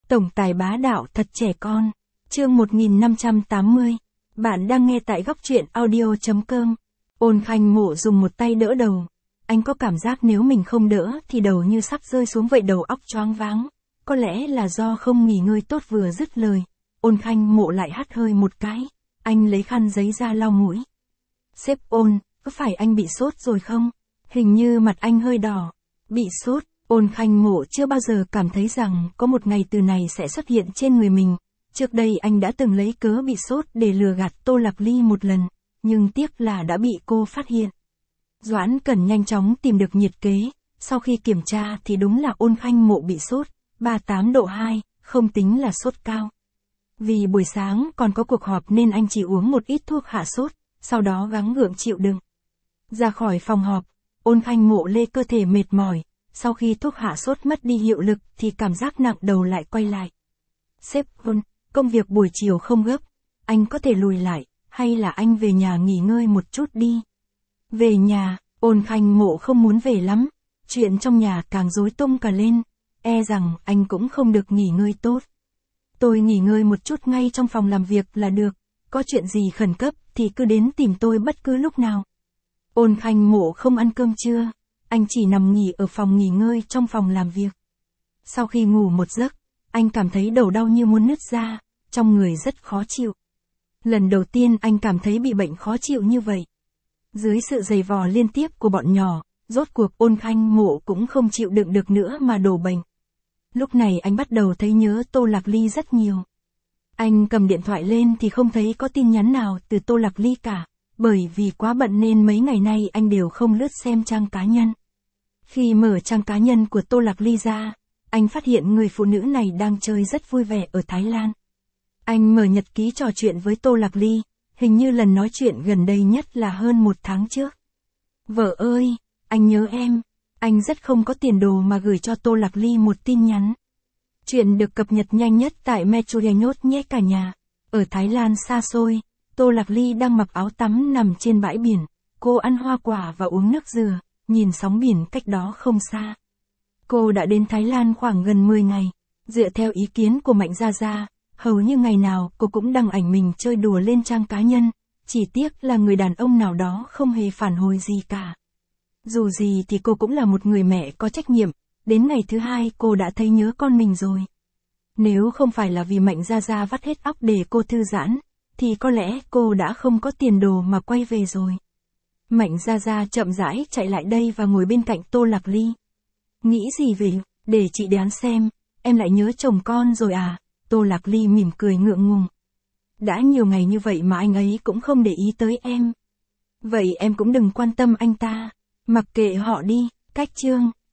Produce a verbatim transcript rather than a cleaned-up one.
Tổng tài bá đạo thật trẻ con. Chương một nghìn năm trăm tám mươi. Bạn đang nghe tại góc truyện audio chấm com. Ôn Khanh Mộ dùng một tay đỡ đầu. Anh có cảm giác nếu mình không đỡ thì đầu như sắp rơi xuống vậy, đầu óc choáng váng. Có lẽ là do không nghỉ ngơi tốt. Vừa dứt lời, Ôn Khanh Mộ lại hắt hơi một cái. Anh lấy khăn giấy ra lau mũi. Sếp Ôn, có phải anh bị sốt rồi không? Hình như mặt anh hơi đỏ. Bị sốt. Ôn Khanh Mộ chưa bao giờ cảm thấy rằng có một ngày từ này sẽ xuất hiện trên người mình. Trước đây anh đã từng lấy cớ bị sốt để lừa gạt Tô Lạc Ly một lần, nhưng tiếc là đã bị cô phát hiện. Doãn Cẩn nhanh chóng tìm được nhiệt kế, sau khi kiểm tra thì đúng là Ôn Khanh Mộ bị sốt, ba mươi tám độ hai, không tính là sốt cao. Vì buổi sáng còn có cuộc họp nên anh chỉ uống một ít thuốc hạ sốt, sau đó gắng gượng chịu đựng. Ra khỏi phòng họp, Ôn Khanh Mộ lê cơ thể mệt mỏi. Sau khi thuốc hạ sốt mất đi hiệu lực thì cảm giác nặng đầu lại quay lại. Sếp Ôn, công việc buổi chiều không gấp, anh có thể lùi lại, hay là anh về nhà nghỉ ngơi một chút đi. Về nhà, Ôn Khanh Mộ không muốn về lắm, chuyện trong nhà càng rối tung cả lên, e rằng anh cũng không được nghỉ ngơi tốt. Tôi nghỉ ngơi một chút ngay trong phòng làm việc là được, có chuyện gì khẩn cấp thì cứ đến tìm tôi bất cứ lúc nào. Ôn Khanh Mộ không ăn cơm trưa. Anh chỉ nằm nghỉ ở phòng nghỉ ngơi trong phòng làm việc. Sau khi ngủ một giấc, anh cảm thấy đầu đau như muốn nứt ra, trong người rất khó chịu. Lần đầu tiên anh cảm thấy bị bệnh khó chịu như vậy. Dưới sự giày vò liên tiếp của bọn nhỏ, rốt cuộc Ôn Khanh Mộ cũng không chịu đựng được nữa mà đổ bệnh. Lúc này anh bắt đầu thấy nhớ Tô Lạc Ly rất nhiều. Anh cầm điện thoại lên thì không thấy có tin nhắn nào từ Tô Lạc Ly cả, bởi vì quá bận nên mấy ngày nay anh đều không lướt xem trang cá nhân. Khi mở trang cá nhân của Tô Lạc Ly ra, anh phát hiện người phụ nữ này đang chơi rất vui vẻ ở Thái Lan. Anh mở nhật ký trò chuyện với Tô Lạc Ly, hình như lần nói chuyện gần đây nhất là hơn một tháng trước. Vợ ơi, anh nhớ em, anh rất không có tiền đồ mà gửi cho Tô Lạc Ly một tin nhắn. Chuyện được cập nhật nhanh nhất tại Metronews nhé cả nhà. Ở Thái Lan xa xôi, Tô Lạc Ly đang mặc áo tắm nằm trên bãi biển, cô ăn hoa quả và uống nước dừa, nhìn sóng biển cách đó không xa. Cô đã đến Thái Lan khoảng gần mười ngày, dựa theo ý kiến của Mạnh Gia Gia, hầu như ngày nào cô cũng đăng ảnh mình chơi đùa lên trang cá nhân, chỉ tiếc là người đàn ông nào đó không hề phản hồi gì cả. Dù gì thì cô cũng là một người mẹ có trách nhiệm, đến ngày thứ hai cô đã thấy nhớ con mình rồi. Nếu không phải là vì Mạnh Gia Gia vắt hết óc để cô thư giãn, thì có lẽ cô đã không có tiền đồ mà quay về rồi. Mạnh Gia Gia chậm rãi chạy lại đây và ngồi bên cạnh Tô Lạc Ly. Nghĩ gì vậy, để chị đoán xem, em lại nhớ chồng con rồi à? Tô Lạc Ly mỉm cười ngượng ngùng. Đã nhiều ngày như vậy mà anh ấy cũng không để ý tới em. Vậy em cũng đừng quan tâm anh ta, mặc kệ họ đi. Cách chương